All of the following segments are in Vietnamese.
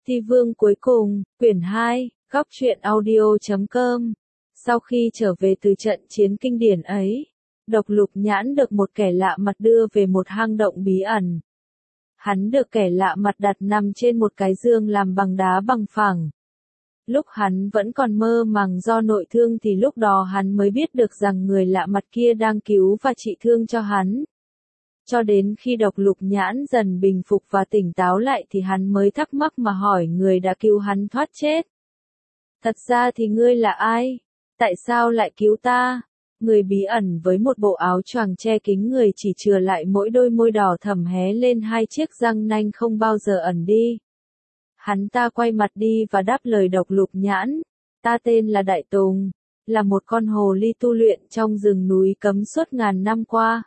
Ti Vương cuối cùng, quyển 2, góc truyện audio.com. Sau khi trở về từ trận chiến kinh điển ấy, Độc Lục Nhãn được một kẻ lạ mặt đưa về một hang động bí ẩn. Hắn được kẻ lạ mặt đặt nằm trên một cái giường làm bằng đá bằng phẳng. Lúc hắn vẫn còn mơ màng do nội thương thì lúc đó hắn mới biết được rằng người lạ mặt kia đang cứu và trị thương cho hắn. Cho đến khi Độc Lục Nhãn dần bình phục và tỉnh táo lại thì hắn mới thắc mắc mà hỏi người đã cứu hắn thoát chết. Thật ra thì ngươi là ai? Tại sao lại cứu ta? Người bí ẩn với một bộ áo choàng che kín người chỉ chừa lại mỗi đôi môi đỏ thẫm hé lên hai chiếc răng nanh không bao giờ ẩn đi. Hắn ta quay mặt đi và đáp lời Độc Lục Nhãn. Ta tên là Đại Tùng, là một con hồ ly tu luyện trong rừng núi cấm suốt ngàn năm qua.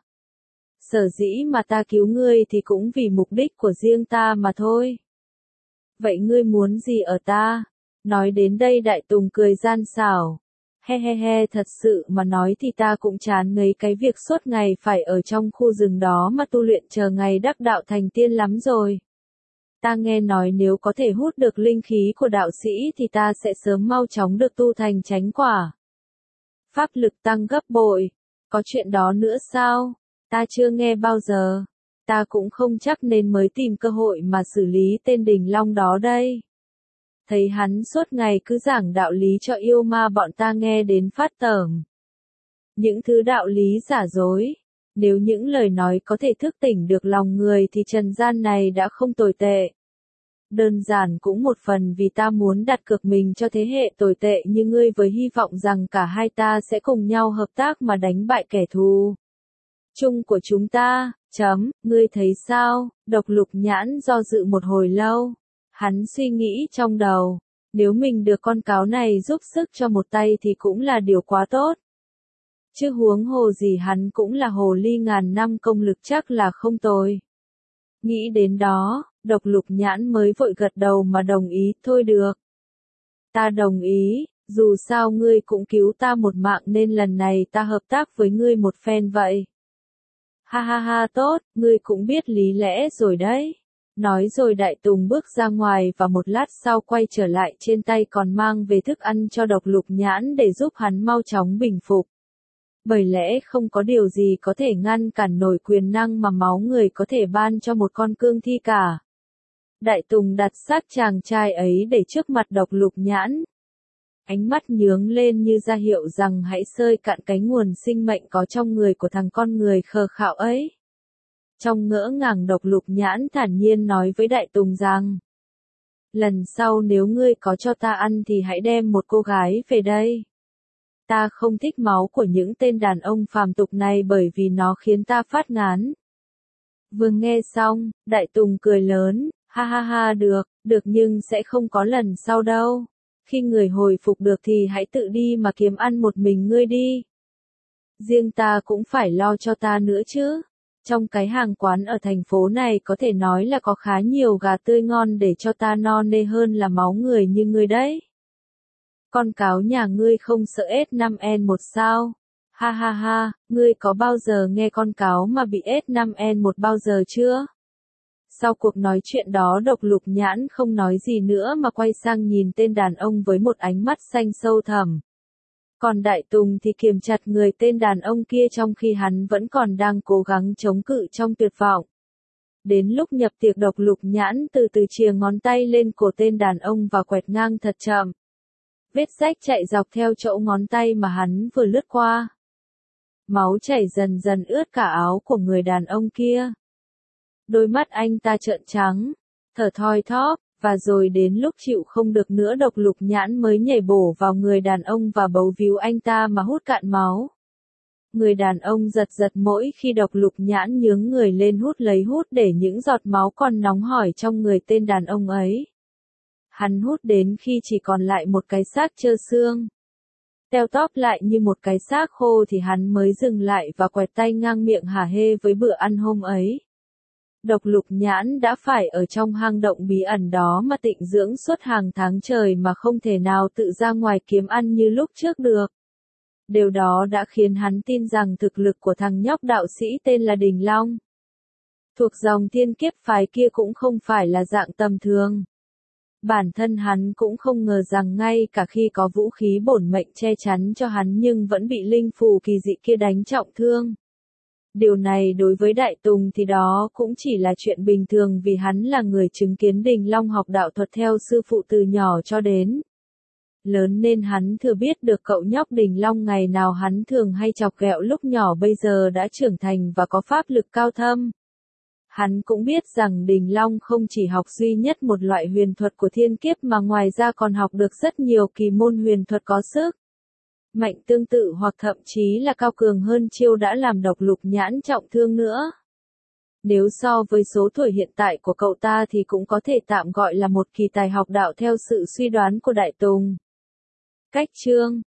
Sở dĩ mà ta cứu ngươi thì cũng vì mục đích của riêng ta mà thôi. Vậy ngươi muốn gì ở ta? Nói đến đây Đại Tùng cười gian xảo. He he he, thật sự mà nói thì ta cũng chán ngấy cái việc suốt ngày phải ở trong khu rừng đó mà tu luyện chờ ngày đắc đạo thành tiên lắm rồi. Ta nghe nói nếu có thể hút được linh khí của đạo sĩ thì ta sẽ sớm mau chóng được tu thành chánh quả. Pháp lực tăng gấp bội. Có chuyện đó nữa sao? Ta chưa nghe bao giờ. Ta cũng không chắc nên mới tìm cơ hội mà xử lý tên Đình Long đó đây. Thấy hắn suốt ngày cứ giảng đạo lý cho yêu ma bọn ta nghe đến phát tởm. Những thứ đạo lý giả dối. Nếu những lời nói có thể thức tỉnh được lòng người thì trần gian này đã không tồi tệ. Đơn giản cũng một phần vì ta muốn đặt cược mình cho thế hệ tồi tệ như ngươi với hy vọng rằng cả hai ta sẽ cùng nhau hợp tác mà đánh bại kẻ thù chung của chúng ta. Ngươi thấy sao? Độc Lục Nhãn do dự một hồi lâu. Hắn suy nghĩ trong đầu, nếu mình được con cáo này giúp sức cho một tay thì cũng là điều quá tốt. Chứ huống hồ gì hắn cũng là hồ ly ngàn năm công lực chắc là không tồi. Nghĩ đến đó, Độc Lục Nhãn mới vội gật đầu mà đồng ý, thôi được. Ta đồng ý, dù sao ngươi cũng cứu ta một mạng nên lần này ta hợp tác với ngươi một phen vậy. Ha ha ha, tốt, ngươi cũng biết lý lẽ rồi đấy. Nói rồi Đại Tùng bước ra ngoài và một lát sau quay trở lại trên tay còn mang về thức ăn cho Độc Lục Nhãn để giúp hắn mau chóng bình phục. Bởi lẽ không có điều gì có thể ngăn cản nổi quyền năng mà máu người có thể ban cho một con cương thi cả. Đại Tùng đặt xác chàng trai ấy để trước mặt Độc Lục Nhãn. Ánh mắt nhướng lên như ra hiệu rằng hãy sơi cạn cái nguồn sinh mệnh có trong người của thằng con người khờ khạo ấy. Trong ngỡ ngàng Độc Lục Nhãn thản nhiên nói với Đại Tùng rằng, lần sau nếu ngươi có cho ta ăn thì hãy đem một cô gái về đây. Ta không thích máu của những tên đàn ông phàm tục này bởi vì nó khiến ta phát ngán. Vừa nghe xong, Đại Tùng cười lớn, ha ha ha, được nhưng sẽ không có lần sau đâu. Khi người hồi phục được thì hãy tự đi mà kiếm ăn một mình ngươi đi. Riêng ta cũng phải lo cho ta nữa chứ. Trong cái hàng quán ở thành phố này có thể nói là có khá nhiều gà tươi ngon để cho ta no nê hơn là máu người như ngươi đấy. Con cáo nhà ngươi không sợ S5N1 sao? Ha ha ha, ngươi có bao giờ nghe con cáo mà bị S5N1 bao giờ chưa? Sau cuộc nói chuyện đó Độc Lục Nhãn không nói gì nữa mà quay sang nhìn tên đàn ông với một ánh mắt xanh sâu thẳm. Còn Đại Tùng thì kiềm chặt người tên đàn ông kia trong khi hắn vẫn còn đang cố gắng chống cự trong tuyệt vọng. Đến lúc nhập tiệc Độc Lục Nhãn từ từ chìa ngón tay lên cổ tên đàn ông và quẹt ngang thật chậm. Vết rách chạy dọc theo chỗ ngón tay mà hắn vừa lướt qua. Máu chảy dần dần ướt cả áo của người đàn ông kia. Đôi mắt anh ta trợn trắng, thở thoi thóp, và rồi đến lúc chịu không được nữa Độc Lục Nhãn mới nhảy bổ vào người đàn ông và bấu víu anh ta mà hút cạn máu. Người đàn ông giật giật mỗi khi Độc Lục Nhãn nhướng người lên hút để những giọt máu còn nóng hổi trong người tên đàn ông ấy. Hắn hút đến khi chỉ còn lại một cái xác trơ xương. Teo tóp lại như một cái xác khô thì hắn mới dừng lại và quẹt tay ngang miệng hả hê với bữa ăn hôm ấy. Độc Lục Nhãn đã phải ở trong hang động bí ẩn đó mà tịnh dưỡng suốt hàng tháng trời mà không thể nào tự ra ngoài kiếm ăn như lúc trước được. Điều đó đã khiến hắn tin rằng thực lực của thằng nhóc đạo sĩ tên là Đình Long, thuộc dòng Thiên Kiếp phái kia cũng không phải là dạng tầm thường. Bản thân hắn cũng không ngờ rằng ngay cả khi có vũ khí bổn mệnh che chắn cho hắn nhưng vẫn bị linh phù kỳ dị kia đánh trọng thương. Điều này đối với Đại Tùng thì đó cũng chỉ là chuyện bình thường vì hắn là người chứng kiến Đình Long học đạo thuật theo sư phụ từ nhỏ cho đến lớn nên hắn thừa biết được cậu nhóc Đình Long ngày nào hắn thường hay chọc ghẹo lúc nhỏ bây giờ đã trưởng thành và có pháp lực cao thâm. Hắn cũng biết rằng Đình Long không chỉ học duy nhất một loại huyền thuật của thiên kiếp mà ngoài ra còn học được rất nhiều kỳ môn huyền thuật có sức mạnh tương tự hoặc thậm chí là cao cường hơn chiêu đã làm Độc Lục Nhãn trọng thương nữa. Nếu so với số tuổi hiện tại của cậu ta thì cũng có thể tạm gọi là một kỳ tài học đạo theo sự suy đoán của Đại Tùng. Cách chương